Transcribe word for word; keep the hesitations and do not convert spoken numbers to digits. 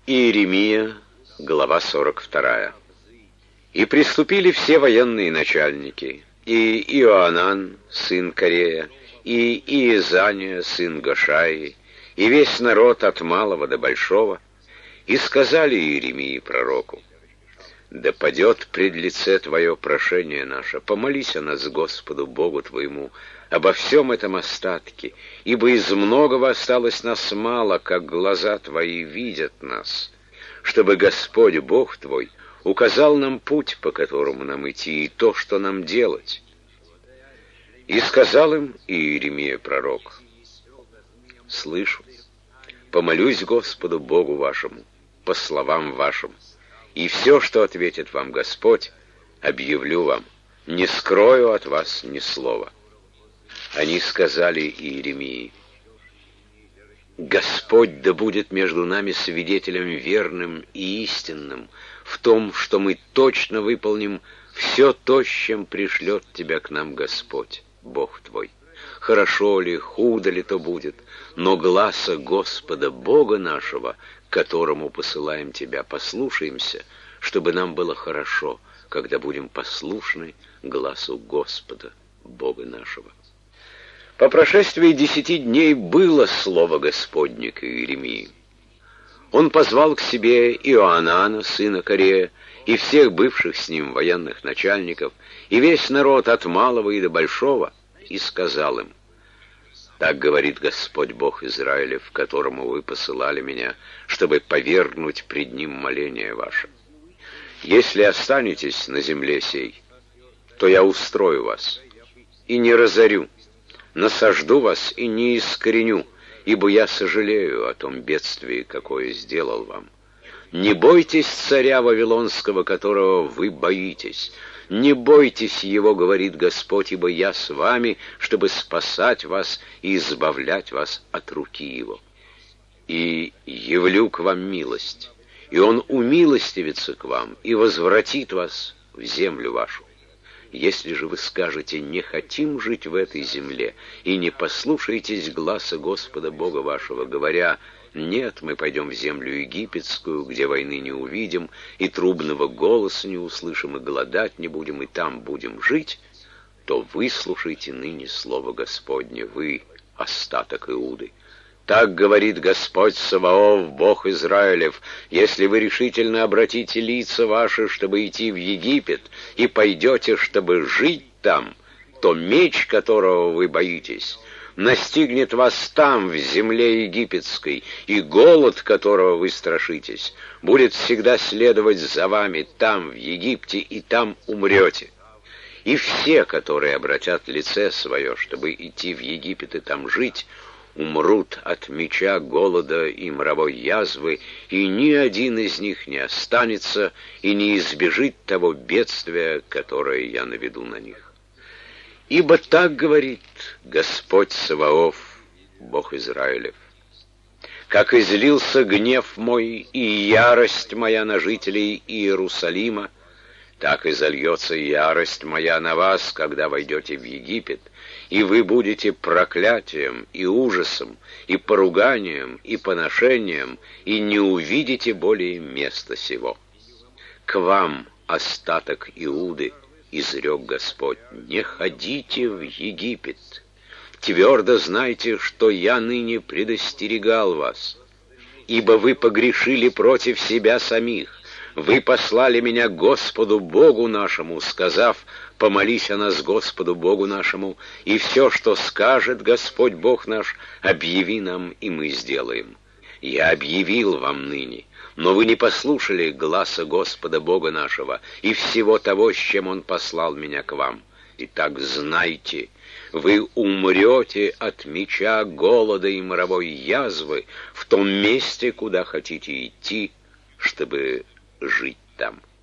Иеремия, глава сорок вторая. «И приступили все военные начальники, и Иоанан, сын Корея, и Иезания, сын Гошаи, и весь народ от малого до большого, и сказали Иеремии пророку: да падет пред лице Твое прошение наше, помолись о нас Господу Богу Твоему обо всем этом остатке, ибо из многого осталось нас мало, как глаза Твои видят нас, чтобы Господь Бог Твой указал нам путь, по которому нам идти, и то, что нам делать». И сказал им Иеремия пророк: слышу, помолюсь Господу Богу вашему по словам вашим, и все, что ответит вам Господь, объявлю вам, не скрою от вас ни слова. Они сказали Иеремии: Господь да будет между нами свидетелем верным и истинным в том, что мы точно выполним все то, с чем пришлет тебя к нам Господь, Бог твой. Хорошо ли, худо ли то будет, но гласа Господа Бога нашего, к которому посылаем тебя, послушаемся, чтобы нам было хорошо, когда будем послушны гласу Господа Бога нашего. По прошествии десяти дней было слово Господне к Иеремии. Он позвал к себе Иоанана, сына Корея, и всех бывших с ним военных начальников, и весь народ от малого и до большого, и сказал им: так говорит Господь Бог Израилев, которому вы посылали меня, чтобы повергнуть пред ним моление ваше. Если останетесь на земле сей, то я устрою вас и не разорю, насажду вас и не искореню, ибо я сожалею о том бедствии, какое сделал вам. Не бойтесь царя Вавилонского, которого вы боитесь. Не бойтесь его, говорит Господь, ибо я с вами, чтобы спасать вас и избавлять вас от руки его. И явлю к вам милость, и он умилостивится к вам и возвратит вас в землю вашу. Если же вы скажете: не хотим жить в этой земле, и не послушаетесь гласа Господа Бога вашего, говоря: нет, мы пойдем в землю египетскую, где войны не увидим, и трубного голоса не услышим, и голодать не будем, и там будем жить, то выслушайте ныне слово Господне, вы, остаток Иуды. Так говорит Господь Саваоф, Бог Израилев: если вы решительно обратите лица ваши, чтобы идти в Египет, и пойдете, чтобы жить там, то меч, которого вы боитесь, настигнет вас там, в земле египетской, и голод, которого вы страшитесь, будет всегда следовать за вами там, в Египте, и там умрете. И все, которые обратят лице свое, чтобы идти в Египет и там жить, умрут от меча, голода и моровой язвы, и ни один из них не останется и не избежит того бедствия, которое я наведу на них. Ибо так говорит Господь Саваоф, Бог Израилев: как излился гнев мой и ярость моя на жителей Иерусалима, так и зальется ярость моя на вас, когда войдете в Египет, и вы будете проклятием и ужасом, и поруганием, и поношением, и не увидите более места сего. К вам, остаток Иуды, изрек Господь: не ходите в Египет. Твердо знайте, что я ныне предостерегал вас, ибо вы погрешили против себя самих. Вы послали меня к Господу Богу нашему, сказав: помолись о нас Господу Богу нашему, и все, что скажет Господь Бог наш, объяви нам, и мы сделаем. Я объявил вам ныне, но вы не послушали гласа Господа Бога нашего и всего того, с чем Он послал меня к вам. Итак, знайте, вы умрете от меча, голода и моровой язвы в том месте, куда хотите идти, чтобы жить там.